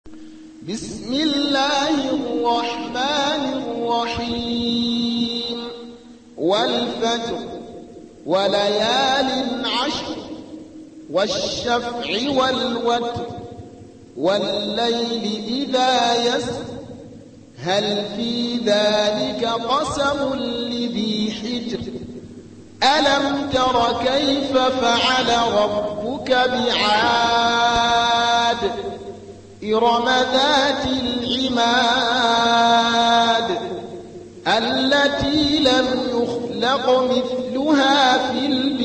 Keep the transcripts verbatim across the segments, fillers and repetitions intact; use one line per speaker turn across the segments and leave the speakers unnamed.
بسم الله الرحمن الرحيم والفجر وليال عشر والشفع والوتر والليل إذا يسر هل في ذلك قسم لذي حجر ألم تر كيف فعل ربك بعاد إرم ذات العماد التي لم يخلق مثلها في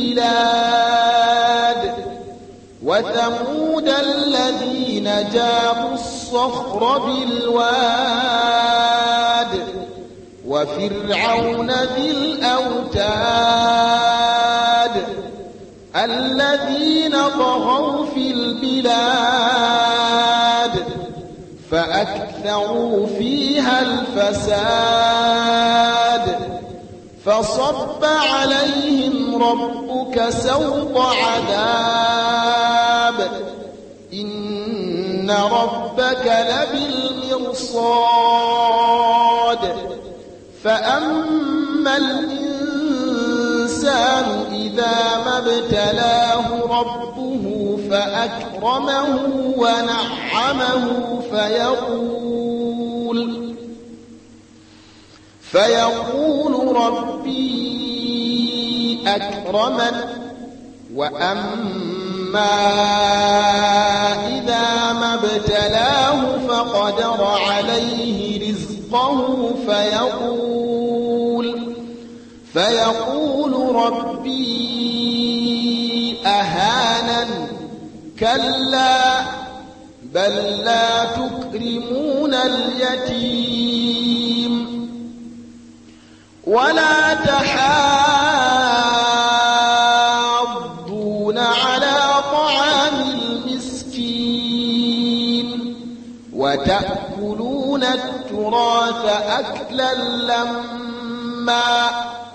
البلاد وثمود الذين جابوا الصخر بالواد وفرعون ذي الأوتاد الذين طغوا في البلاد فأكثروا فيها الفساد فصب عليهم ربك سوط عذاب إن ربك لبالمرصاد فأما الإنسان إذا ما ابتلاه ربه فأكرمه ونعمه فيقول فيقول ربي أكرمن وأما إذا ما ابتلاه فقدر عليه رزقه فيقول فيقول ربي أهانن كلا بل لا تكرمون اليتيم ولا تحاضون على طعام المسكين وتأكلون التراث أكلا لما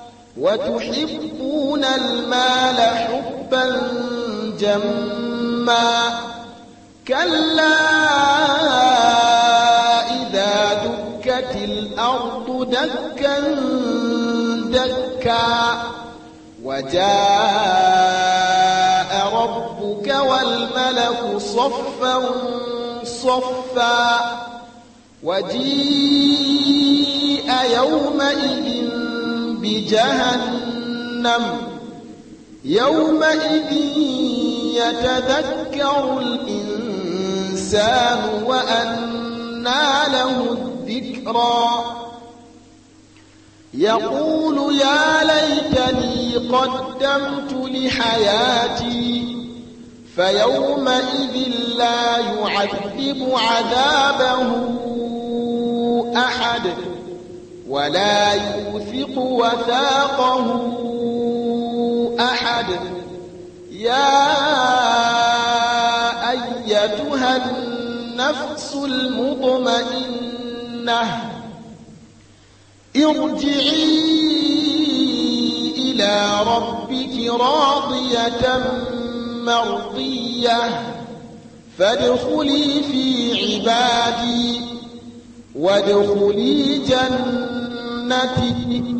وتحبون المال حبا جما كلا إذا دكت الأرض دكا دكا وجاء ربك والملك صفا صفا وجيء يومئذ بجهنم يومئذ يتذكر الإنسان وأنى له الذكرى يقول يا ليتني قدمت لحياتي فيومئذ لا يعذب عذابه أحد ولا يوثق وثاقه أحد يا أيتها النفس المطمئنة ارجعي إلى ربك راضية مرضية فادخلي في عبادي وادخلي جنتي